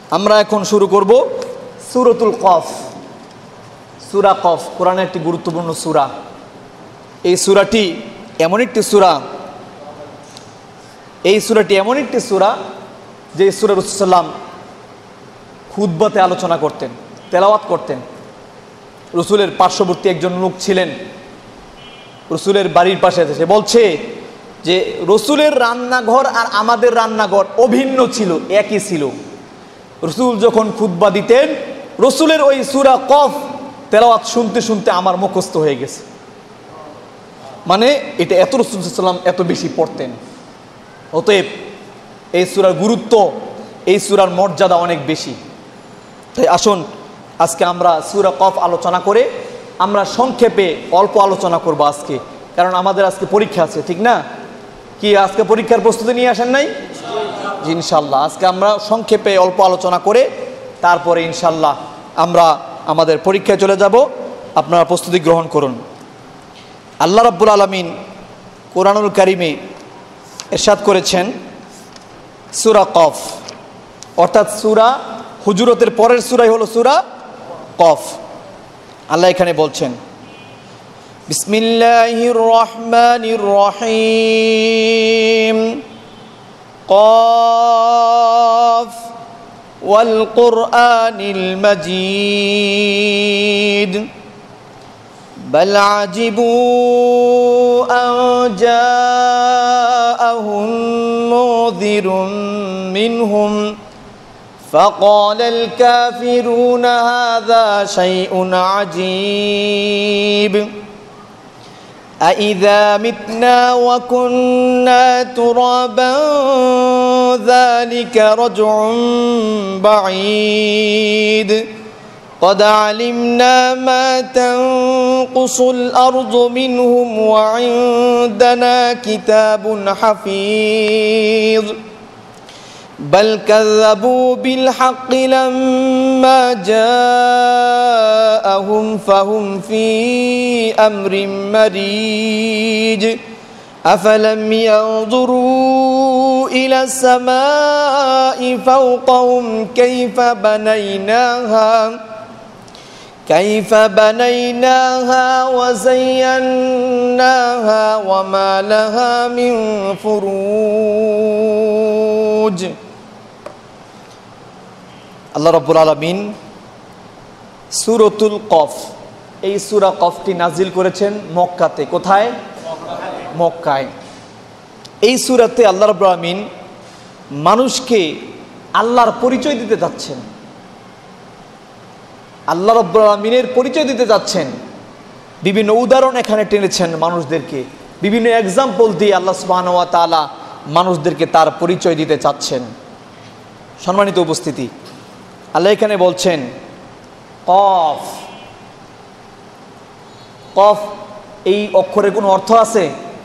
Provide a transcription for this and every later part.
আমরা এখন শুরু করব সূরাতুল কফ। সূরা কফ কোরআনের একটি গুরুত্বপূর্ণ সূরা। এই সূরাটি এমন একটি সূরা যে সূরা রাসূল সাল্লাল্লাহু আলাইহি ওয়াসাল্লাম খুতবাতে আলোচনা করতেন, তেলাওয়াত করতেন। রসুলের পার্শ্ববর্তী একজন লোক ছিলেন, রসুলের বাড়ির পাশে সে বলছে যে রসুলের রান্নাঘর আর আমাদের রান্নাঘর অভিন্ন ছিল, একই ছিল। রসুল যখন খুতবা দিতেন, রসুলের ওই সূরা কফ তেলাওয়াত শুনতে শুনতে আমার মুখস্থ হয়ে গেছে। মানে এটা এত রাসূল সাল্লাল্লাহু আলাইহি ওয়াসাল্লাম এত বেশি পড়তেন। অতএব এই সূরার গুরুত্ব, এই সূরার মর্যাদা অনেক বেশি। তাই আসুন আজকে আমরা সূরা কফ আলোচনা করে আমরা সংক্ষেপে অল্প আলোচনা করব আজকে, কারণ আমাদের আজকে পরীক্ষা আছে, ঠিক না? কি আজকে পরীক্ষার প্রস্তুতি নিয়ে আসেন নাই? জি ইনশাল্লাহ। আজকে আমরা সংক্ষেপে অল্প আলোচনা করে তারপরে ইনশাল্লাহ আমরা আমাদের পরীক্ষায় চলে যাব। আপনারা প্রস্তুতি গ্রহণ করুন। আল্লাহ রাব্বুল আলামিন কোরআনুল কারিমে ইরশাদ করেছেন সূরা কফ, অর্থাৎ সূরা হুজুরাতের পরের সূরাই হলো সূরা কফ। আল্লাহ এখানে বলছেন বিসমিল্লাহির রহমানির রহিম কফ ওয়াল কুরআনিল মাজিদ বাল আজিবু আন জাআহুম মুযিরুম মিনহুম فقال الكافرون هذا شيء عجيب أإذا متنا وكنا ترابا ذلك رجع بعيد قد علمنا ما تنقص الأرض منهم وعندنا كتاب حفيظ بل كذبوا بالحق لما جاءهم فهم في أمر مريج أفلم ينظروا إلى السماء فوقهم كيف بنيناها وزيناها وما لها من فروج আল্লাহ রাব্বুল আলামিন সূরাতুল কফ, এই সূরা কফটি নাজিল করেছেন মক্কাতে। কোথায়? মক্কায়। এই সূরাতে আল্লাহ রাব্বুল আলামিন মানুষকে আল্লাহর পরিচয় দিতে যাচ্ছেন, আল্লাহ রাব্বুল আলামিনের পরিচয় দিতে যাচ্ছেন। বিভিন্ন উদাহরণ এখানে টেনেছেন মানুষদেরকে, বিভিন্ন এক্সাম্পল দিয়ে আল্লাহ সুবহানাহু ওয়া তাআলা মানুষদেরকে তার পরিচয় দিতে চাচ্ছেন। সম্মানিত উপস্থিতি, আল্লাহ এখানে বলছেন কফ। কফ এই অক্ষরের কোনো অর্থ আছে?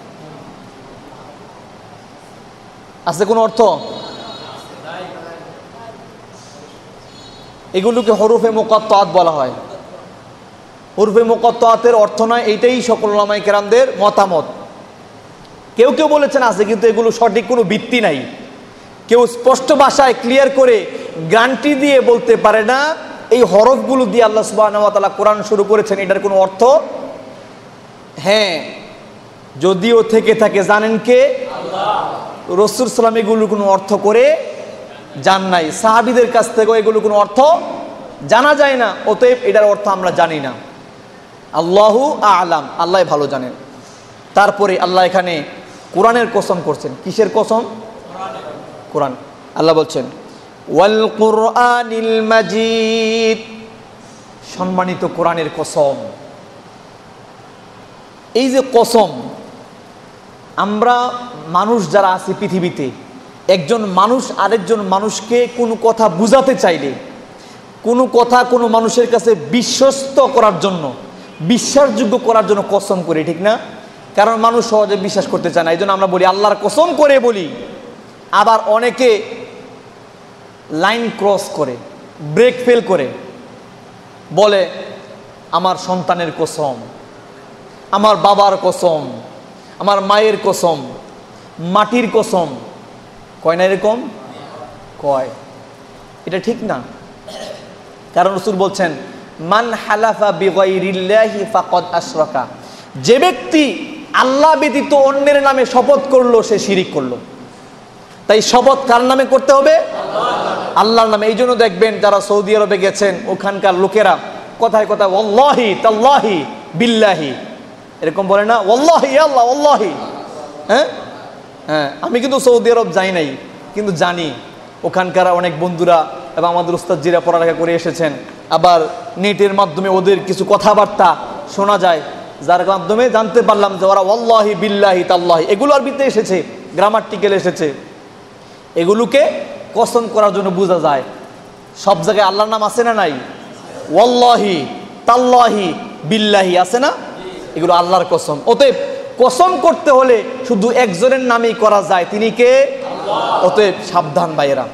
আছে কোনো অর্থ? এগুলোকে হরফে মুকাত্তাআত বলা হয়। হরফে মুকাত্তাআতের অর্থ নয়, এইটাই সকল উলামায়ে কেরামদের মতামত। কেউ কেউ বলেছেন আছে, কিন্তু এগুলো সঠিক কোনো ভিত্তি নাই। কেউ স্পষ্ট ভাষায় ক্লিয়ার করে গ্যারান্টি দিয়ে বলতে পারে না এই হরফগুলো দিয়ে আল্লাহ সুবহানাহু ওয়া তাআলা কোরআন শুরু করেছেন, এটার কোনো অর্থ। হ্যাঁ, যদিও থেকে থাকে জানেন কে? আল্লাহ। রাসূল সাল্লাল্লাহু আলাইহি ওয়াসাল্লাম এগুলো কোনো অর্থ করে জান নাই, সাহাবীদের কাছ থেকেও এগুলো কোনো অর্থ জানা যায় না। অতএব এটার অর্থ আমরা জানি না। আল্লাহু আ'লাম, আল্লাহ ভালো জানেন। তারপরে আল্লাহ এখানে কোরআনের কসম করছেন। কিসের কসম? কোরআন। আল্লাহ বলছেন ওয়াল কুরআনিল মাজিদ, সম্মানিত কোরআনের কসম। এই যে কসম, আমরা মানুষ যারা আছি পৃথিবীতে, একজন মানুষ আরেকজন মানুষকে কোনো কথা বুঝাতে চাইলে, কোনো কথা কোনো মানুষের কাছে বিশ্বস্ত করার জন্য, বিশ্বাসযোগ্য করার জন্য কসম করি, ঠিক না? কারণ মানুষ সহজে বিশ্বাস করতে চায় না, এই জন্য আমরা বলি আল্লাহর কসম করে বলি। আবার অনেকে লাইন ক্রস করে, ব্রেক ফেল করে বলে আমার সন্তানের কসম, আমার বাবার কসম, আমার মায়ের কসম, মাটির কসম। কয় না এরকম? কয়। এটা ঠিক না। কারণ রাসূল বলছেন, মান হালাফা বিগাইরিল্লাহি ফাকাদ আশরাকা, যে ব্যক্তি আল্লাহ ব্যতীত অন্যের নামে শপথ করলো সে শিরিক করলো। তাই শপথ কার নামে করতে হবে? আল্লাহর নামে। এই জন্য দেখবেন যারা সৌদি আরবে গেছেন, ওখানকার লোকেরা কথায় কথায় ওয়াল্লাহি তাল্লাহি বিল্লাহি এরকম বলে না, ওয়াল্লাহি আল্লাহ ওয়াল্লাহি। হ্যাঁ হ্যাঁ, আমি কিন্তু সৌদি আরব যাই নাই, কিন্তু জানি ওখানকার অনেক বন্ধুরা এবং আমাদের উস্তাদজিরা পড়ালেখা করে এসেছেন। আবার নেটের মাধ্যমে ওদের কিছু কথাবার্তা শোনা যায়, যার মাধ্যমে জানতে পারলাম যে ওরা ওয়াল্লাহি বিল্লাহি তাল্লাহি এগুলো আরবিতে এসেছে, গ্রামাটিক্যাল এসেছে। এগুলোকে কসম করার জন্য বোঝা যায়। সব জায়গায় আল্লাহর নাম আছে না নাই? ওয়াল্লাহি তাল্লাহি বিল্লাহি আছে না? এগুলো আল্লাহর কসম। অতএব কসম করতে হলে শুধু একজনের নামেই করা যায়, তিনি কে? অতএব সাবধান ভাইয়েরা,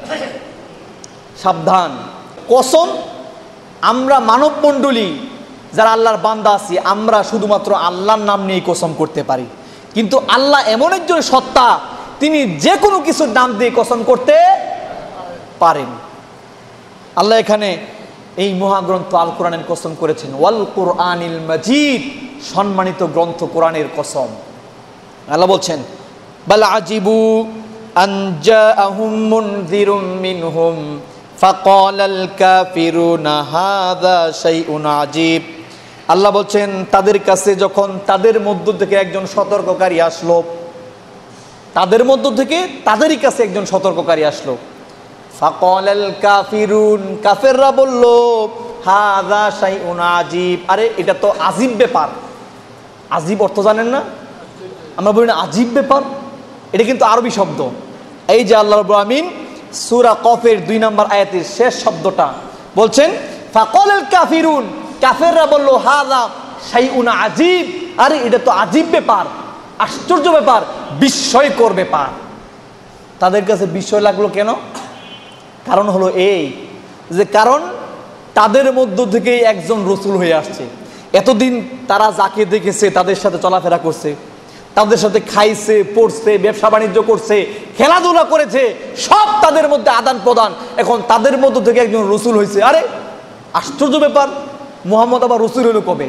সাবধান। কসম আমরা মানব মণ্ডলী যারা আল্লাহর বান্দা আছি, আমরা শুধুমাত্র আল্লাহর নাম নিয়ে কসম করতে পারি। কিন্তু আল্লাহ এমন একজন সত্তা, তিনি যে কোনো কিছুর নাম দিয়ে কসম করতে পারেন। আল্লাহ এখানে এই মহাগ্রন্থ আল কোরআনের কসম করেছেন, ওয়াল কুরআনিল মাজিদ, সম্মানিত গ্রন্থ কোরআনের কসম। আল্লাহ বলছেন, বাল আজিবু আন জাআহুম মুনযিরুম মিনহুম ফাকালাল কাফিরুনা হাযা শাইউন আজীব। আল্লাহ বলছেন, তাদের কাছে যখন তাদের মধ্য থেকে একজন সতর্ককারী আসলো, তাদের মধ্য থেকে তাদেরই কাছে একজন সতর্ককারী আসলো, ফাকালাল কাফিরুন, কাফেররা বলল, হাযা শাইউন আজীব, আরে এটা তো আজীব ব্যাপার। আজীব অর্থ জানেন না? আমরা বলি না আজীব ব্যাপার, এটা কিন্তু আরবি শব্দ। এই যে আল্লাহ রাব্বুল আমিন সূরা কফের 2 নম্বর আয়াতের শেষ শব্দটা বলছেন, ফাকালাল কাফিরুন, কাফেররা বলল, হাযা শাইউন আজীব, আরে এটা তো আজীব ব্যাপার, আশ্চর্য ব্যাপার, বিস্ময়কর ব্যাপার। তাদের কাছে বিস্ময় লাগলো কেন? কারণ হলো এই যে, কারণ তাদের মধ্য থেকে একজন রসুল হয়ে আসছে। এতদিন তারা যাকে দেখেছে তাদের সাথে চলাফেরা করছে, তাদের সাথে খাইছে, পড়ছে, ব্যবসা বাণিজ্য করছে, খেলাধুলা করেছে, সব তাদের মধ্যে আদান প্রদান। এখন তাদের মধ্য থেকে একজন রসুল হয়েছে, আরে আশ্চর্য ব্যাপার, মুহাম্মদ আবার রসুল হলো কবে?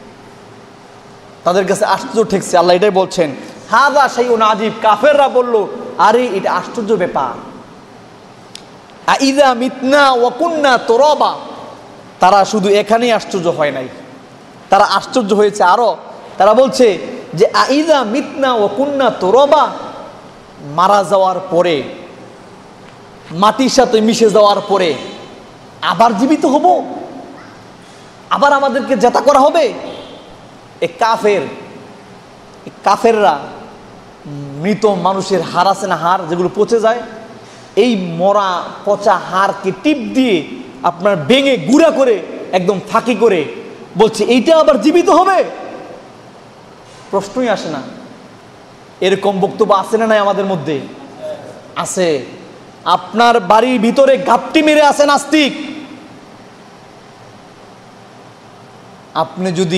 তাদের কাছে আশ্চর্য ঠেকছে। আল্লাহ এটাই বলছেন, হাযা শাইউন আজীব, কাফেররা বলল, আরে এটা আশ্চর্য ব্যাপার। আইযা মিতনা ওয়া কুন্না তুরাবা, তারা শুধু এখানেই আশ্চর্য হয় নাই, তারা আশ্চর্য হয়েছে আরো। তারা বলছে যে আইযা মিতনা ওয়া কুন্না তুরাবা, মারা যাওয়ার পরে, মাটির সাথে মিশে যাওয়ার পরে আবার জীবিত হব, আবার আমাদেরকে জেতা করা হবে। এ কাফেররা মৃত মানুষের হাড় আছে না, হাড় যেগুলো পচে যায়, এই মরা পচা হাড়কে টিপ দিয়ে আপনার ভেঙে গুঁড়া করে একদম ফাঁকি করে বলছে এইটা আবার জীবিত হবে। প্রশ্নই আসে না। এরকম বক্তব্য আছে না নাই আমাদের মধ্যে? আছে। আপনার বাড়ির ভিতরে ঘাপটি মেরে আছে নাস্তিক। আপনি যদি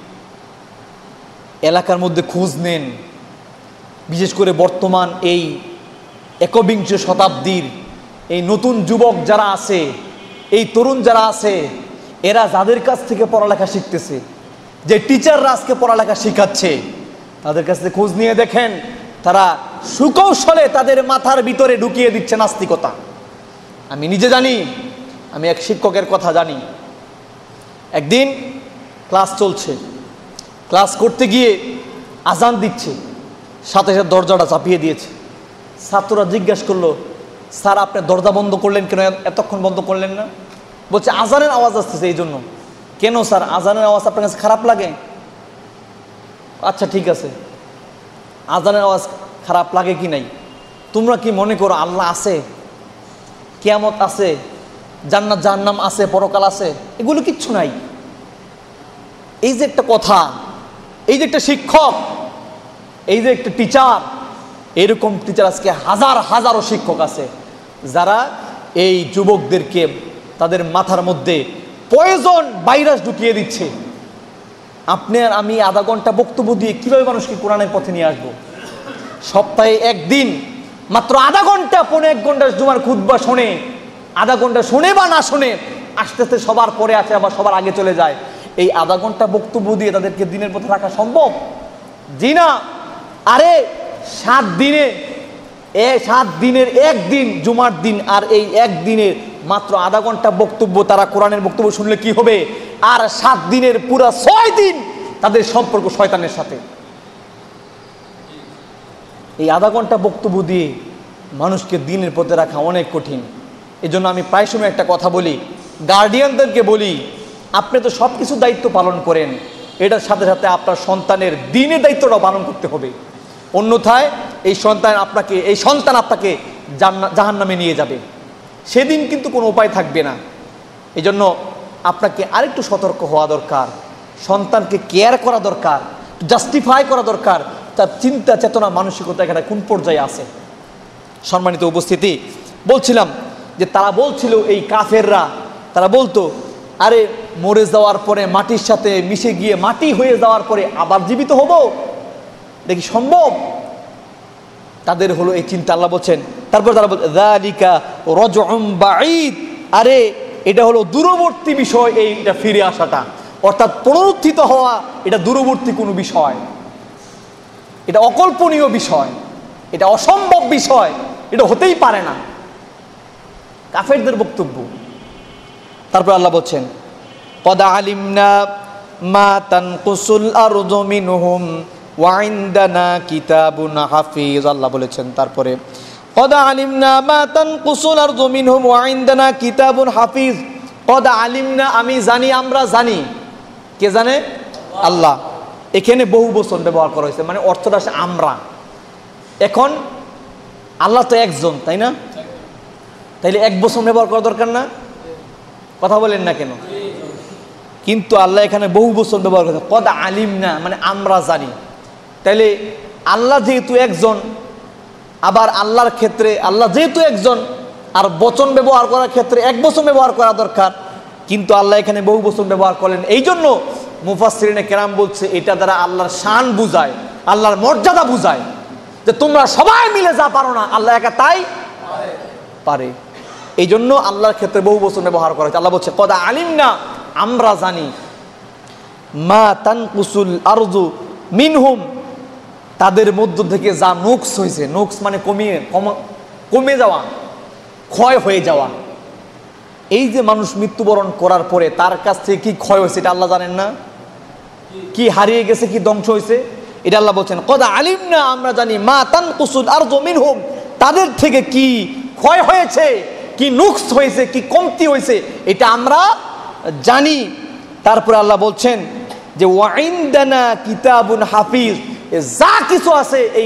এলাকার মধ্যে খোঁজ নেন, বিশেষ করে বর্তমান এই একবিংশ শতাব্দীর এই নতুন যুবক যারা আছে, এই তরুণ যারা আছে, এরা যাদের কাছ থেকে পড়ালেখা শিখতেছে, যে টিচাররা আজকে পড়ালেখা শিখাচ্ছে, তাদের কাছ থেকে খোঁজ নিয়ে দেখেন, তারা সুকৌশলে তাদের মাথার ভিতরে ঢুকিয়ে দিচ্ছে নাস্তিকতা। আমি নিজে জানি, আমি এক শিক্ষকের কথা জানি। একদিন ক্লাস চলছে, ক্লাস করতে গিয়ে আজান দিচ্ছে, সাথে সাথে দরজাটা চাপিয়ে দিয়েছে। ছাত্ররা জিজ্ঞাসা করলো, স্যার আপনি দরজা বন্ধ করলেন কেন, এতক্ষণ বন্ধ করলেন না? বলছে আজানের আওয়াজ আসতেছে এই জন্য। কেন স্যার, আজানের আওয়াজ আপনার কাছে খারাপ লাগে? আচ্ছা ঠিক আছে, আজানের আওয়াজ খারাপ লাগে কি নাই, তোমরা কি মনে করো আল্লাহ আছে, কিয়ামত আছে, জান্নাত জাহান্নাম আছে, পরকাল আছে? এগুলো কিচ্ছু নাই। এই যে একটা কথা, এই যে একটা শিক্ষক, এই যে একটা টিচার, এরকম টিচার আজকে হাজার হাজারো শিক্ষক আছে যারা এই যুবকদেরকে তাদের মাথার মধ্যে পয়জন ভাইরাস ঢুকিয়ে দিচ্ছে। আপনি আর আমি আধা ঘন্টা বক্তব্য দিয়ে কিভাবে মানুষকে কোরআনের পথে নিয়ে আসবো? সপ্তাহে একদিন মাত্র আধা ঘন্টা, 1.5 ঘন্টা জুমার খুতবা শুনে আধা ঘন্টা শোনে বা না শোনে, আস্তে আস্তে সবার পরে আছে, আবার সবার আগে চলে যায়। এই আধা ঘন্টা বক্তব্য দিয়ে তাদেরকে দিনের পথে রাখা সম্ভব? জি না। আরে 7 দিনের একদিন জুমার দিন, আর এই একদিনের মাত্র আধা ঘন্টা বক্তব্য, তারা কোরআনের বক্তব্য শুনলে কি হবে? আর 7 দিনের পুরা 6 দিন তাদের সম্পর্ক শয়তানের সাথে। এই আধা ঘন্টা বক্তব্য দিয়ে মানুষকে দিনের পথে রাখা অনেক কঠিন। এজন্য আমি প্রায় সময় একটা কথা বলি, গার্ডিয়ানদেরকে বলি, আপনি তো সব কিছু দায়িত্ব পালন করেন, এটার সাথে সাথে আপনার সন্তানের দিনের দায়িত্বটাও পালন করতে হবে। অন্যথায় এই সন্তান আপনাকে জাহান্নামে নিয়ে যাবে, সেদিন কিন্তু কোনো উপায় থাকবে না। এজন্য আপনাকে আরেকটু সতর্ক হওয়া দরকার, সন্তানকে কেয়ার করা দরকার, জাস্টিফাই করা দরকার, তার চিন্তা চেতনা মানসিকতা এখানে কোন পর্যায়ে আছে। সম্মানিত উপস্থিতি, বলছিলাম যে তারা বলছিল, এই কাফেররা তারা বলতো, আরে মরে যাওয়ার পরে মাটির সাথে মিশে গিয়ে মাটি হয়ে যাওয়ার পরে আবার জীবিত হব, দেখি সম্ভব? তাদের হলো এই চিন্তা। আল্লাহ বলছেন, তারপর তারা বলছে যালিকা রাজউম বাঈদ, আরে এটা হলো দূরবর্তী বিষয়, এইটা ফিরে আসাটা, অর্থাৎ পুনরুত্থিত হওয়া, এটা দূরবর্তী কোনো বিষয়, এটা অকল্পনীয় বিষয়, এটা অসম্ভব বিষয়, এটা হতেই পারে না। কাফেরদের বক্তব্য। তারপর আল্লাহ বলছেন, কদ আলিমনা মা তানকুসুল আরদু মিনহুম ওয়া ইনদানা কিতাবুন হাফিজ। আল্লাহ বলেছেন তারপরে, কদ আলিমনা মা তানকুসুল আরদু মিনহুম ওয়া ইনদানা কিতাবুন হাফিজ। কদ আলিমনা, আমি জানি, আমরা জানি। কে জানে? আল্লাহ। এখানে বহু বচন ব্যবহার করা হয়েছে, মানে অর্থটা আসে আমরা। এখন আল্লাহ তো একজন, তাই না? তাইলে এক বচন ব্যবহার করা দরকার না? কথা বলেন না কেন? কিন্তু আল্লাহ এখানে বহু বচন ব্যবহার করেছে, কদ আলিমনা, মানে আমরা জানি। তাইলে আল্লাহ যেহেতু একজন, আবার আল্লাহর ক্ষেত্রে আল্লাহ যেহেতু একজন, আর বচন ব্যবহার করার ক্ষেত্রে এক বচন ব্যবহার করা দরকার, কিন্তু আল্লাহ এখানে বহু বচন ব্যবহার করলেন। এই জন্য মুফাসসিরিনে কেরাম বলছে, এটা দ্বারা আল্লাহর শান বুঝায়, আল্লাহর মর্যাদা বুঝায়, যে তোমরা সবাই মিলে যা পারো না, আল্লাহ একা তাই পারে। এই জন্য আল্লাহর ক্ষেত্রে বহু বচন ব্যবহার করা হয়েছে। আল্লাহ বলছে, কদ আলিমনা, আমরা জানি, মা তানকুসুল আরদু মিনহুম, তাদের মধ্য থেকে যা নুকস হয়েছে, নুকস মানে কমে যাওয়া, ক্ষয় হয়ে যাওয়া। এই যে মানুষ মৃত্যুবরণ করার পরে তার কাছ থেকে কি ক্ষয় হয়েছে, এটা আল্লাহ জানেন না? কি হারিয়ে গেছে, কি ধ্বংস হয়েছে, এটা আল্লাহ বলছেন, কদ আলিমনা, আমরা জানি, মা তানকুসুল আরদু মিনহুম, তাদের থেকে কি ক্ষয় হয়েছে, কি নুকস হয়েছে, কি কমতি হয়েছে, এটা আমরা জানি। তারপরে আল্লাহ বলছেন যে ওয়া ইনদানা কিতাবুন হাফিজ, যা কিছু আছে এই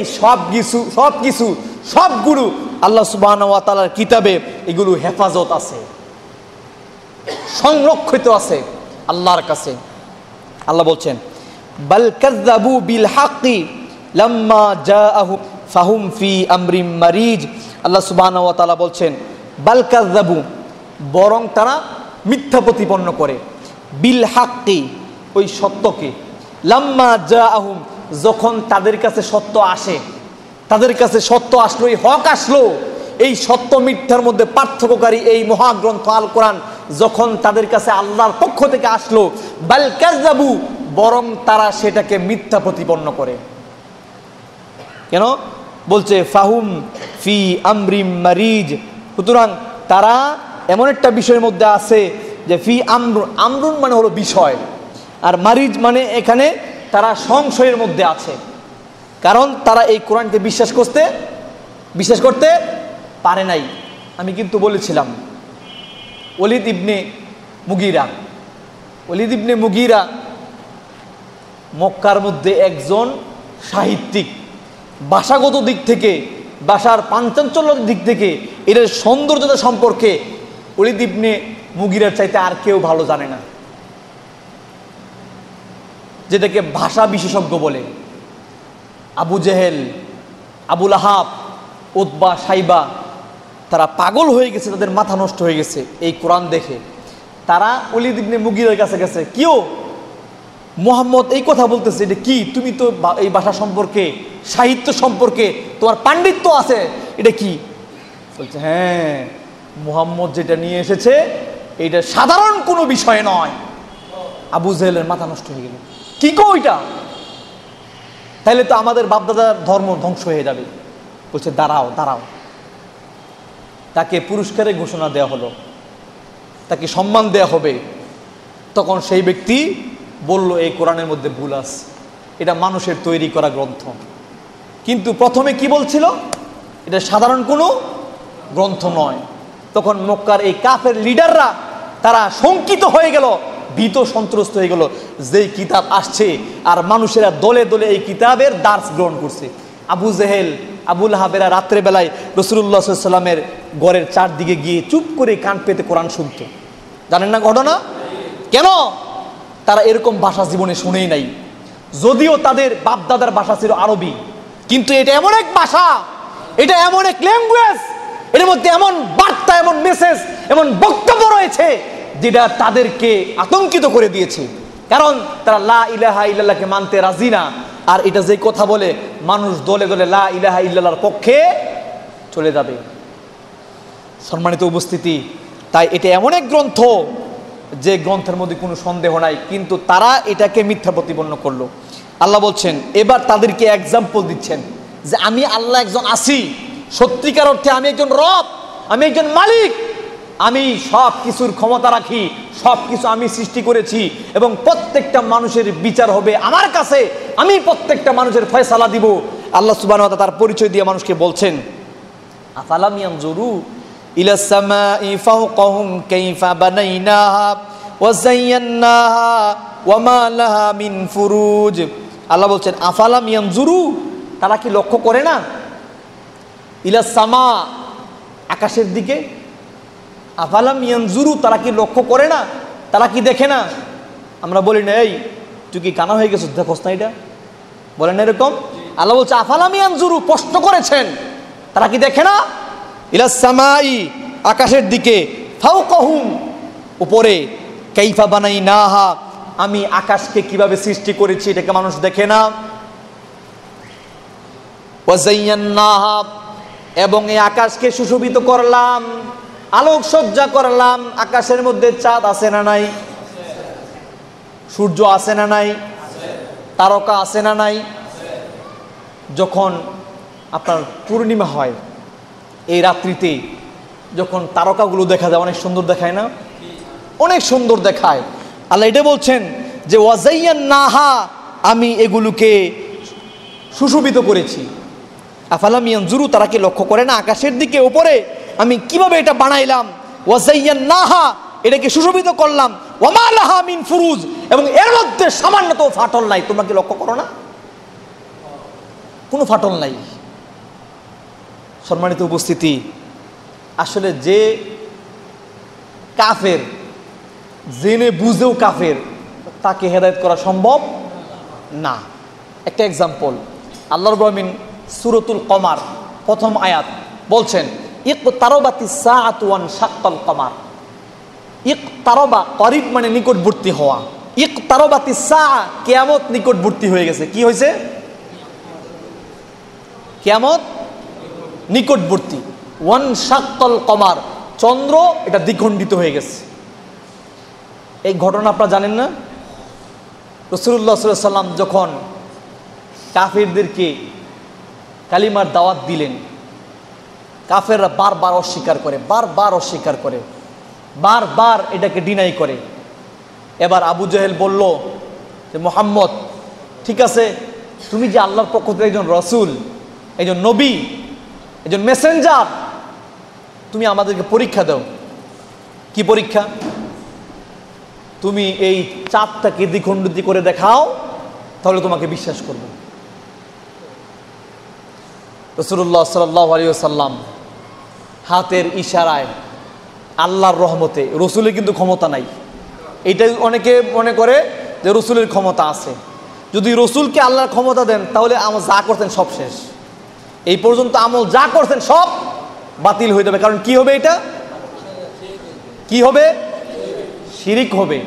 সবগুলো আল্লাহ সুবহানাহু ওয়া তাআলার কিতাবে, এগুলো হেফাজত আছে, সংরক্ষিত আছে আল্লাহর কাছে। আল্লাহ বলছেন, বাল কাযযাবু বিল হাক্কি লাম্মা জাআহুম ফাহুম ফি আমরিম মারিজ। আল্লাহ সুবহানাহু ওয়া তাআলা বলছেন, বাল কাযযাবু, বরং তারা মিথ্যা প্রতিপন্ন করে, বিল হাক্কি, ওই সত্যকে, লাম্মা জাআহুম, যখন তাদের কাছে সত্য আসে, তাদের কাছে সত্য আসলো, এই হক আসলো, এই সত্য মিথ্যার মধ্যে পার্থক্যকারী এই মহাগ্রন্থ আল কোরআন যখন তাদের কাছে আল্লাহর পক্ষ থেকে আসলো, বাল কাযযাবু, বরং তারা সেটাকে মিথ্যা প্রতিপন্ন করে। কেন বলছে ফাহুম ফি আমরিম মারিজ, সুতরাং তারা এমন একটা বিষয়ের মধ্যে আছে যে ফি আমরুন, আমরুন মানে হলো বিষয়, আর মারিজ মানে এখানে তারা সংশয়ের মধ্যে আছে, কারণ তারা এই কোরআনকে বিশ্বাস করতে পারে নাই। আমি কিন্তু বলেছিলাম, ওলীদ ইবনে মুগীরা মক্কার মধ্যে একজন সাহিত্যিক, ভাষাগত দিক থেকে, ভাষার পাঞ্চাঞ্চল্যের দিক থেকে, এর সৌন্দর্যতা সম্পর্কে ওলীদ ইবনে মুগীরার চাইতে আর কেউ ভালো জানে না, যেটাকে ভাষা বিশেষজ্ঞ বলে। Abu Jahl, Abu Lahab, Utba, Shaiba, তারা পাগল হয়ে গেছে, তাদের মাথা নষ্ট হয়ে গেছে এই কোরআন দেখে। তারা ওলীদ ইবনে মুগীরার কাছে গেছে, কিও মুহাম্মদ এই কথা বলতেছে, এটা কি? তুমি তো এই ভাষা সম্পর্কে, সাহিত্য সম্পর্কে তোমার পাণ্ডিত্য আছে, এটা কি? বলছে, হ্যাঁ, মুহাম্মদ যেটা নিয়ে এসেছে এটা সাধারণ কোনো বিষয় নয়। আবু জেহেলের মাথা নষ্ট হয়ে গেল, কি কো এটা, তাহলে তো আমাদের বাপদাদার ধর্ম ধ্বংস হয়ে যাবে। বলছে দাঁড়াও দাঁড়াও। তাকে পুরস্কারের ঘোষণা দেওয়া হলো, তাকে সম্মান দেওয়া হবে। তখন সেই ব্যক্তি বলল এই কোরআনের মধ্যে ভুল আছে, এটা মানুষের তৈরি করা গ্রন্থ। কিন্তু প্রথমে কি বলছিল, এটা সাধারণ কোনো গ্রন্থ নয়। তখন মক্কার এই কাফের লিডাররা তারা শঙ্কিত হয়ে গেল, ভীত সন্ত্রস্ত হয়ে গেল, যেই কিতাব আসছে আর মানুষেরা দলে দলে এই কিতাবের দার্স গ্রহণ করছে। আবু জেহেল, আবুল হাবেরা রাত্রেবেলায় রাসূলুল্লাহ সাল্লাল্লাহু আলাইহি ওয়াসাল্লামের ঘরের চারদিকে গিয়ে চুপ করে কান পেতে কোরআন শুনতো। জানেন না ঘটনা? কেন? তারা এরকম ভাষা জীবনে শুনেই নাই। যদিও তাদের বাপদাদার ভাষা ছিল আরবি, কিন্তু এটা এমন এক ভাষা, এটা এমন এক ল্যাঙ্গুয়েজ, এর মধ্যে এমন বার্তা, এমন মেসেজ, এমন বক্তব্য রয়েছে যেটা তাদেরকে আতঙ্কিত করে দিয়েছে। কারণ তারা লা ইলাহা ইল্লাল্লাহকে মানতে রাজি না, আর এটা যে কথা বলে মানুষ দলে দলে লা ইলাহা ইল্লাল্লাহর পক্ষে চলে যাবে। সম্মানিত উপস্থিতি, তাই এটা এমন এক গ্রন্থ যে গ্রন্থের মধ্যে কোনো সন্দেহ নাই, কিন্তু তারা এটাকে মিথ্যা প্রতিপন্ন করলো। আল্লাহ বলছেন, এবার তাদেরকে এক্সাম্পল দিচ্ছেন যে আমি আল্লাহ একজন আছি, সত্যিকার অর্থে আমি একজন রব, আমি একজন মালিক, আমি সব কিছুর ক্ষমতা রাখি, সব কিছু আমি সৃষ্টি করেছি এবং প্রত্যেকটা মানুষের বিচার হবে আমার কাছে, আমি প্রত্যেকটা মানুষের ফয়সালা দিব। আল্লাহ সুবহানাহু ওয়া তাআলা তার পরিচয় দিয়ে মানুষকে বলছেন, আফালাম ইয়ানজুরু ইলাস সামাই ফাওকাহুম কাইফা বানাইনাহা ওয়া যায়্যানাহা ওয়া মা লাহা মিন ফুরুজ। আল্লাহ বলছেন, আফালাম ইয়ানজুরু, তারা কি লক্ষ্য করে না, ইলাস সামা, আকাশের দিকে, আফালাম ইয়ানজুরু, তারা কি লক্ষ্য করে না, তারা কি দেখে না? আমরা বলি না এই তুই কি কানা হয়ে গেছিস, দেখোস না এটা, বলেন এরকম? আল্লাহ বলছে আফালাম ইয়ানজুরু, প্রশ্ন করেছেন, তারা কি দেখে না? ইলাস সামাই, আকাশের দিকে, ফাওকাহুম, উপরে, কাইফা বানাইনাহা, আমি আকাশকে কিভাবে সৃষ্টি করেছি এটাকে মানুষ দেখে না? ওয়া যায়্যানাহা, এবং এই আকাশকে সুশোভিত করলাম, আলোকসজ্জা করলাম। আকাশের মধ্যে চাঁদ আছে না নাই? সূর্য আছে না নাই? তারকা আছে না নাই? যখন আপনার পূর্ণিমা হয় এই রাত্রিতে, যখন তারকাগুলো দেখা যায়, অনেক সুন্দর দেখায় না? অনেক সুন্দর দেখায়। আল্লাহ এটা বলছেন যে ওয়া যায়্যানাহা, আমি এগুলোকে সুশোভিত করেছি। আফালাম ইয়ানজুরু, তারা কি লক্ষ্য করে না আকাশের দিকে, উপরে আমি কিভাবে এটা বানাইলাম? ওয়া যায়্যানাহা, এটাকে সুশোভিত করলাম। ওয়া মা লাহা মিন ফুরুজ, এবং এর মধ্যে সামান্যত ফাটল নাই। তোমরা কি লক্ষ্য করো না? কোনো ফাটল নাই। সম্মানিত উপস্থিতি, আসলে যে কাফের, জেনে বুঝেও কাফের, তাকে হেদায়েত করা সম্ভব না। একটা এক্সাম্পল, আল্লাহ রাব্বুল আলামিন সূরাতুল কমার প্রথম আয়াত বলছেন, ইকতারাবাতিস সাআতু ওয়ান শাক্কাল কমার। ইকতারাবা, করিব মানে নিকটবর্তী হওয়া, ইকতারাবাতিস সাআ, কিয়ামত নিকটবর্তী হয়ে গেছে। কি হয়েছে? কিয়ামত নিকটবর্তী। ওয়ান শাক্কাল কমার, চন্দ্র এটা দ্বিখণ্ডিত হয়ে গেছে। এই ঘটনা আপনারা জানেন না? রাসূলুল্লাহ সাল্লাল্লাহু আলাইহি ওয়াসাল্লাম যখন কাফেরদেরকে কালিমার দাওয়াত দিলেন, কাফেররা বারবার অস্বীকার করে, বারবার অস্বীকার করে, বারবার এটাকে ডিনাই করে। এবার আবু জেহেল বলল যে মুহাম্মদ, ঠিক আছে, তুমি যে আল্লাহর পক্ষ থেকে একজন রসুল, একজন নবী, একজন মেসেঞ্জার, তুমি আমাদেরকে পরীক্ষা দাও। কি পরীক্ষা? তুমি এই চাঁদটাকে দ্বিখণ্ডিত করে দেখাও, তাহলে তোমাকে বিশ্বাস করব। রাসূলুল্লাহ সাল্লাল্লাহু আলাইহি ওয়াসাল্লাম হাতের ইশারায়, আল্লাহর রহমতে, রসুলের কিন্তু ক্ষমতা নাই। এইটাই অনেকে মনে করে যে রসুলের ক্ষমতা আছে। যদি রসুলকে আল্লাহর ক্ষমতা দেন, তাহলে আমল যা করতেন সব শেষ। এই পর্যন্ত আমল যা করতেন সব বাতিল হয়ে যাবে। কারণ কি হবে? এটা কি হবে? শিরিক হবে।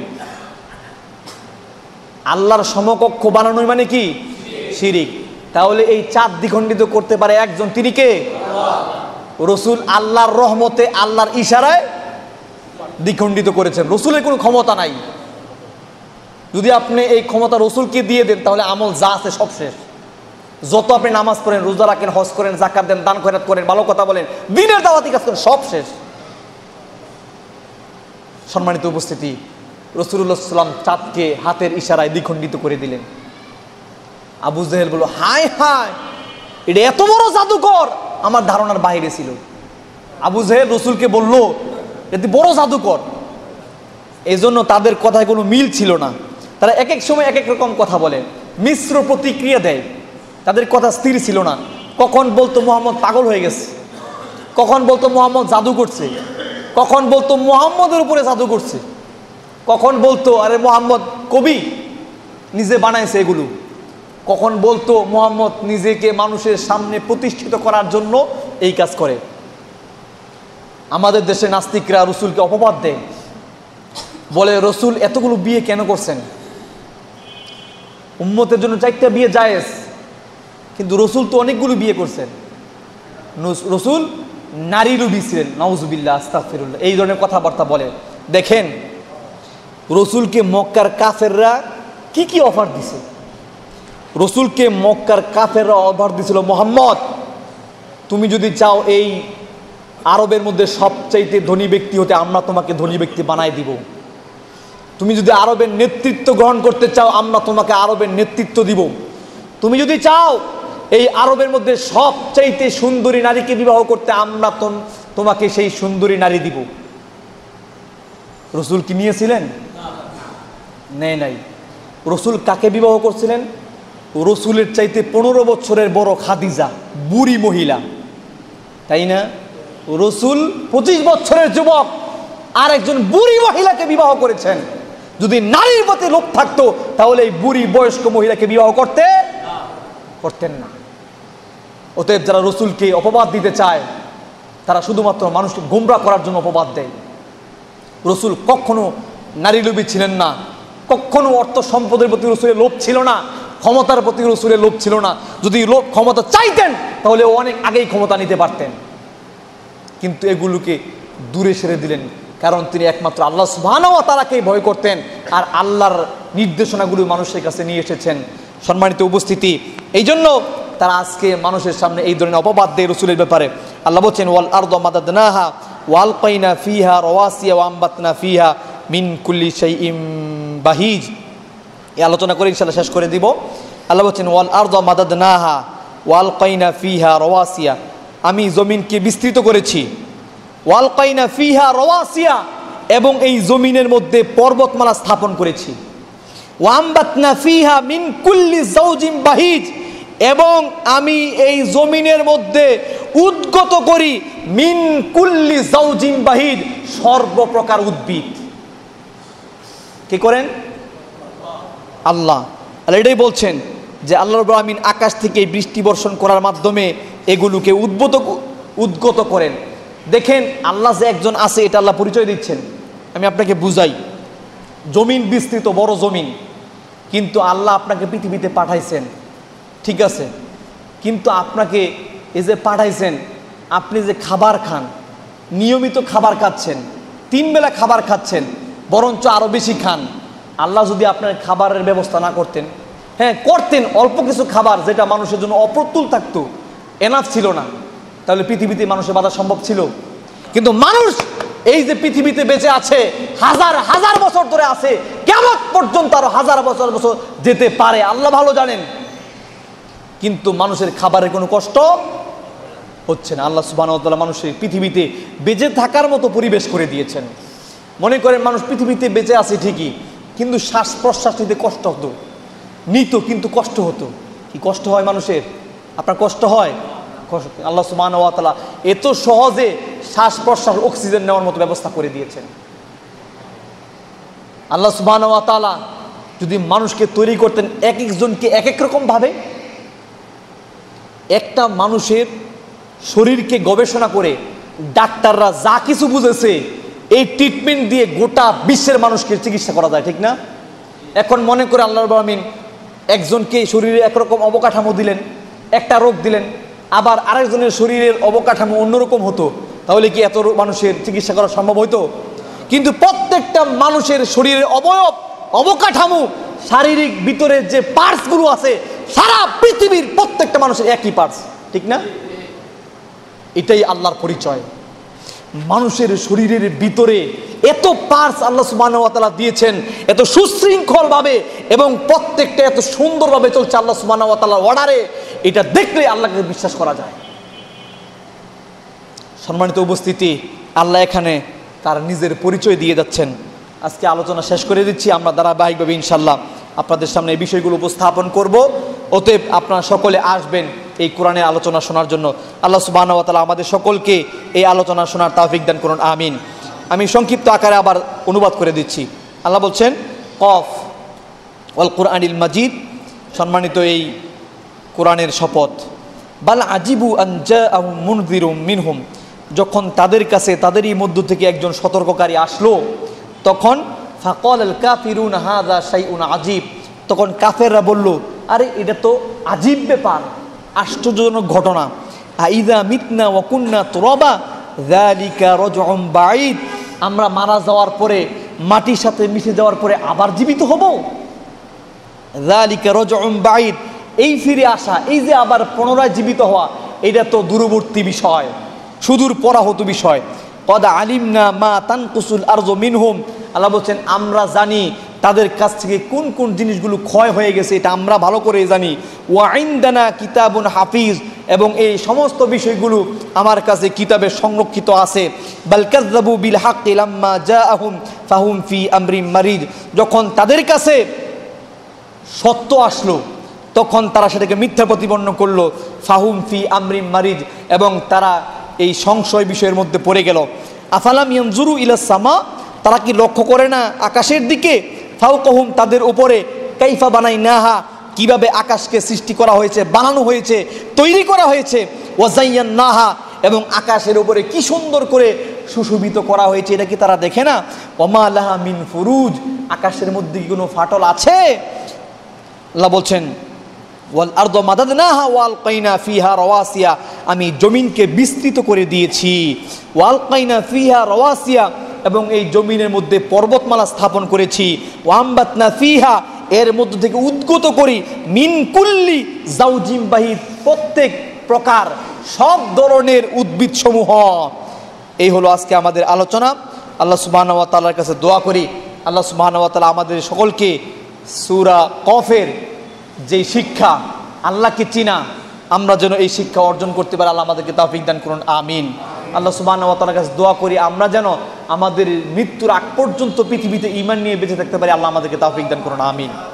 আল্লাহর সমকক্ষ বানানো মানে কি? শিরিক। তাহলে এই চাঁদ দ্বিখণ্ডিত করতে পারে একজন, তিনি কে? রসুল আল্লাহর রহমতে আল্লাহর ইশারায় দ্বিখণ্ডিত করেছেন। রসুলের কোনো ক্ষমতা নাই। যদি আপনি এই ক্ষমতা রসুলকে দিয়ে দেন তাহলে আমল যা আছে সব শেষ। যত আপনি নামাজ পড়েন, রোজা রাখেন, হজ করেন, যাকাত দেন, দান খয়রাত করেন, ভালো কথা বলেন, দিনের দাওয়াতি কাজ করেন, সব শেষ। সম্মানিত উপস্থিতি, রাসূলুল্লাহ সাল্লাল্লাহু আলাইহি ওয়াসাল্লাম চাঁদকে হাতের ইশারায় দ্বিখণ্ডিত করে দিলেন। আবু জেহেল বলল, হায় হায়, এটা এত বড় জাদুকর, আমার ধারণার বাইরে ছিল। আবু জেহেল রসুলকে বলল, এটি বড় জাদুকর। এই জন্য তাদের কথায় কোনো মিল ছিল না। তারা এক এক সময় এক এক রকম কথা বলে, মিশ্র প্রতিক্রিয়া দেয়। তাদের কথা স্থির ছিল না। কখন বলতো মুহাম্মদ পাগল হয়ে গেছে, কখন বলতো মুহাম্মদ জাদু করছে, কখন বলতো মুহাম্মদের উপরে জাদু করছে, কখন বলতো আরে মুহাম্মদ কবি নিজে বানাইছে এগুলো, কখন বলতো মুহাম্মদ নিজেকে মানুষের সামনে প্রতিষ্ঠিত করার জন্য এই কাজ করে। আমাদের দেশে নাস্তিকরা রসুলকে অপবাদ দেয়, বলে রসুল এতগুলো বিয়ে কেন করছেন? উম্মতের জন্য 4টা বিয়ে জায়েজ, কিন্তু রসুল তো অনেকগুলো বিয়ে করছেন। রসুল নারী লোভী ছিলেন, নাউজুবিল্লাহ, আস্তাগফিরুল্লাহ, এই ধরনের কথাবার্তা বলে। দেখেন রসুলকে মক্কার কাফেররা কি কি অফার দিছে। রসুলকে মক্কার কাফেররা অফার দিছিল, মুহাম্মদ তুমি যদি চাও এই আরবের মধ্যে সবচাইতে ধনী ব্যক্তি হতে, আমরা তোমাকে ধনী ব্যক্তি বানাই দিব। তুমি যদি আরবের নেতৃত্ব গ্রহণ করতে চাও, আমরা তোমাকে আরবের নেতৃত্ব দিব। তুমি যদি চাও এই আরবের মধ্যে সবচাইতে সুন্দরী নারীকে বিবাহ করতে, আমরা তোমাকে সেই সুন্দরী নারী দিব। রসুল কি নিয়েছিলেন? নেই নাই। রসুল কাকে বিবাহ করছিলেন? রসুলের চাইতে 15 বছরের বড় খাদিজা, বুড়ি মহিলা, তাই না? রসুল 25 বছরের যুবক আর একজন বুড়ি মহিলাকে বিবাহ করেছেন। যদি নারীর প্রতি লোভ থাকতো তাহলে এই বুড়ি বয়স্ক মহিলাকে বিবাহ করতেন না। অতএব যারা রসুলকে অপবাদ দিতে চায় তারা শুধুমাত্র মানুষকে গোমরাহ করার জন্য অপবাদ দেয়। রসুল কখনো নারী লোভী ছিলেন না, কখনো অর্থ সম্পদের প্রতি রসুলের লোভ ছিল না, ক্ষমতার প্রতি রসুলের লোভ ছিল না। যদি লোভ ক্ষমতা চাইতেন তাহলে অনেক আগেই ক্ষমতা নিতে পারতেন, কিন্তু এগুলোকে দূরে সেরে দিলেন, কারণ তিনি একমাত্র আল্লাহ সুবহানাহু ওয়া তাআলাকেই ভয় করতেন আর আল্লাহর নির্দেশনাগুলো মানুষের কাছে নিয়ে এসেছেন। সম্মানিত উপস্থিতি, এই জন্য তারা আজকে মানুষের সামনে এই ধরনের অপবাদ দেয় রসুলের ব্যাপারে। আল্লাহ বলছেন, ওয়াল আরদা মাদাদনাহা ওয়া আলকাইনা ফিহা রাওয়াসিয়া ওয়া আমবাতনা ফিহা মিন কুল্লি শাইইন বাহিজ। এই আলোচনা করে ইনশাআল্লাহ শেষ করে দিব। আল্লাহ বলছেন, ওয়াল আরদা মাদাদনাহা ওয়া আলকাইনা ফিহা রাওয়াসিয়া, আমি জমিনকে বিস্তৃত করেছি, ওয়ালকাইনা ফিহা রাওয়াসিয়া, এবং এই জমিনের মধ্যে পর্বতমালা স্থাপন করেছি, ওয়ামবাতনা ফিহা মিন কুল্লি যাওজিন বাহিজ, এবং আমি এই জমিনের মধ্যে উদ্গত করি মিন কুল্লি যাওজিন বাহিজ, সর্বপ্রকার উদ্ভিদ। কি করেন? আল্লাহ। এটাই বলছেন যে আল্লাহ রাব্বুল আমিন আকাশ থেকে বৃষ্টি বর্ষণ করার মাধ্যমে এগুলোকে উদ্গত করেন। দেখেন আল্লাহ যে একজন আছে এটা আল্লাহ পরিচয় দিচ্ছেন। আমি আপনাকে বুঝাই, জমিন বিস্তৃত, বড় জমিন, কিন্তু আল্লাহ আপনাকে পৃথিবীতে পাঠাইছেন, ঠিক আছে, কিন্তু আপনাকে এই যে পাঠাইছেন, আপনি যে খাবার খান, নিয়মিত খাবার খাচ্ছেন, 3 বেলা খাবার খাচ্ছেন, বরঞ্চ আরও বেশি খান। আল্লাহ যদি আপনার খাবারের ব্যবস্থা না করতেন, হ্যাঁ করতেন অল্প কিছু খাবার যেটা মানুষের জন্য অপ্রতুল থাকতো, এনাফ ছিল না, তাহলে পৃথিবীতে মানুষের বাঁচা সম্ভব ছিল? কিন্তু মানুষ এই যে পৃথিবীতে বেঁচে আছে, হাজার হাজার বছর ধরে আছে, কিয়ামত পর্যন্ত আরো হাজার বছর যেতে পারে, আল্লাহ ভালো জানেন, কিন্তু মানুষের খাবারের কোনো কষ্ট হচ্ছে না। আল্লাহ সুবহানাহু ওয়া তাআলা মানুষের পৃথিবীতে বেঁচে থাকার মতো পরিবেশ করে দিয়েছেন। মনে করেন মানুষ পৃথিবীতে বেঁচে আছে ঠিকই, কিন্তু শ্বাস প্রশ্বাস নিতে কষ্ট হতো, নিত কিন্তু কষ্ট হতো। কি কষ্ট হয় মানুষের? আপনার কষ্ট হয়? আল্লাহ সুবহানাহু ওয়া তাআলা এত সহজে শ্বাস প্রশ্বাস অক্সিজেন নেওয়ার মতো ব্যবস্থা করে দিয়েছেন। আল্লাহ সুবহানাহু ওয়া তাআলা যদি মানুষকে তৈরি করতেন এক একজনকে এক এক রকম ভাবে, একটা মানুষের শরীরকে গবেষণা করে ডাক্তাররা যা কিছু বুঝেছে এই ট্রিটমেন্ট দিয়ে গোটা বিশ্বের মানুষকে চিকিৎসা করা যায়, ঠিক না? এখন মনে করে আল্লাহ রাব্বুল আমিন একজনকে শরীরে একরকম অবকাঠামো দিলেন, একটা রোগ দিলেন, আবার আরেকজনের শরীরের অবকাঠামো অন্যরকম হতো, তাহলে কি এত মানুষের চিকিৎসা করা সম্ভব হতো? কিন্তু প্রত্যেকটা মানুষের শরীরের অবয়ব, অবকাঠামো, শারীরিক ভিতরের যে পার্টসগুলো আছে, সারা পৃথিবীর প্রত্যেকটা মানুষের একই পার্টস, ঠিক না? এটাই আল্লাহর পরিচয়। মানুষের শরীরের ভিতরে এত পার্টস আল্লাহ সুবহানাহু ওয়া তাআলা দিয়েছেন, এত সুশৃঙ্খল ভাবে এবং প্রত্যেকটা এত সুন্দরভাবে চলছে আল্লাহ সুবহানাহু ওয়া তাআলার অর্ডারে। এটা দেখলে আল্লাহকে বিশ্বাস করা যায়। সম্মানিত উপস্থিতি, আল্লাহ এখানে তার নিজের পরিচয় দিয়ে যাচ্ছেন। আজকে আলোচনা শেষ করে দিচ্ছি, আমরা ধারাবাহিকভাবে ইনশাল্লাহ আপনাদের সামনে এই বিষয়গুলো উপস্থাপন করব। অতএব আপনারা সকলে আসবেন এই কোরআনের আলোচনা শোনার জন্য। আল্লাহ সুবহানাহু ওয়া তাআলা আমাদের সকলকে এই আলোচনা শোনার তৌফিক দান করুন, আমিন। আমি সংক্ষিপ্ত আকারে আবার অনুবাদ করে দিচ্ছি। আল্লাহ বলছেন, কফ ওয়াল কুরআনিল মাজিদ, সম্মানিত এই কোরআনের শপথ। বাল আজিবু আন জাআহুম মুনযিরুম মিনহুম, যখন তাদের কাছে তাদেরই মধ্য থেকে একজন সতর্ককারী আসলো, তখন ফাকালাল কাফিরুন হাযা শাইউন আজীব, তখন কাফেররা বলল, আরে এটা তো আজীব ব্যাপার, আশ্চর্যজনক ঘটনা। আইযা মিতনা ওয়া কুন্না তুরাবা যালিকা রাজউম বাঈদ, আমরা মারা যাওয়ার পরে, মাটির সাথে মিশে যাওয়ার পরে আবার জীবিত হব। যালিকা রাজউম বাঈদ, এই ফিরে আসা, এই যে আবার পুনরায় জীবিত হওয়া, এটা তো দূরবর্তী বিষয়, সুদূর পরাহত বিষয়। কদ আলিমনা মা তানকুসুল আরযু মিনহুম, আল্লাহ বলছেন আমরা জানি তাদের কাছ থেকে কোন কোন জিনিসগুলো ক্ষয় হয়ে গেছে, এটা আমরা ভালো করে জানি। ওয়া ইনদানা কিতাবুন হাফিজ, এবং এই সমস্ত বিষয়গুলো আমার কাছে কিতাবে সংরক্ষিত আছে। বাল কাযযাবু বিল হাক্কি লাম্মা জাআহুম ফাহুম ফি আমরিন মারিজ, যখন তাদের কাছে সত্য আসলো তখন তারা সেটাকে মিথ্যা প্রতিপন্ন করলো। ফাহুম ফি আমরিন মারিজ, এবং তারা এই সংশয় বিষয়ের মধ্যে পড়ে গেল। আফালাম ইয়ানজুরু ইলাস সামা, তারা কি লক্ষ্য করে না আকাশের দিকে? ফাওকাহুম, তাদের উপরে, কাইফা বানাইনাহা, কিভাবে আকাশকে সৃষ্টি করা হয়েছে, বানানো হয়েছে, তৈরি করা হয়েছে। ওয়াজাইয়ান্নাহা, এবং আকাশের উপরে কি সুন্দর করে সুশোভিত করা হয়েছে, এটা কি তারা দেখে না? ওমা লাহা মিন ফুরুজ, আকাশের মধ্যে কি কোনো ফাটল আছে? আল্লাহ বলছেন, ওয়াল আরদ মাদাদনাহা ওয়ালকাইনা ফিহা রাওয়াসিয়া, আমি জমিনকে বিস্তৃত করে দিয়েছি। ওয়ালকাইনা ফিহা রাওয়াসিয়া, এবং এই জমিনের মধ্যে পর্বতমালা স্থাপন করেছি। ওয়ামবাতনা ফিহা, এর মধ্য থেকে উদ্গত করি, মিন কুল্লি জাওজিম বাহিদ, প্রত্যেক প্রকার সব ধরনের উদ্ভিদ সমূহ। এই হলো আজকে আমাদের আলোচনা। আল্লাহ সুবহানাহু ওয়া তাআলার কাছে দোয়া করি, আল্লাহ সুবহানাহু ওয়া তাআলা আমাদের সকলকে সূরা কফের যেই শিক্ষা, আল্লাহকে চিনা, আমরা যেন এই শিক্ষা অর্জন করতে পারি। আল্লাহ আমাদেরকে তৌফিক দান করুন, আমিন। আল্লাহ সুবহানাহু ওয়া তাআলার কাছে দোয়া করি আমরা যেন আমাদের মৃত্যুর আগ পর্যন্ত পৃথিবীতে ঈমান নিয়ে বেঁচে থাকতে পারি। আল্লাহ আমাদেরকে তৌফিক দান করুন, আমিন।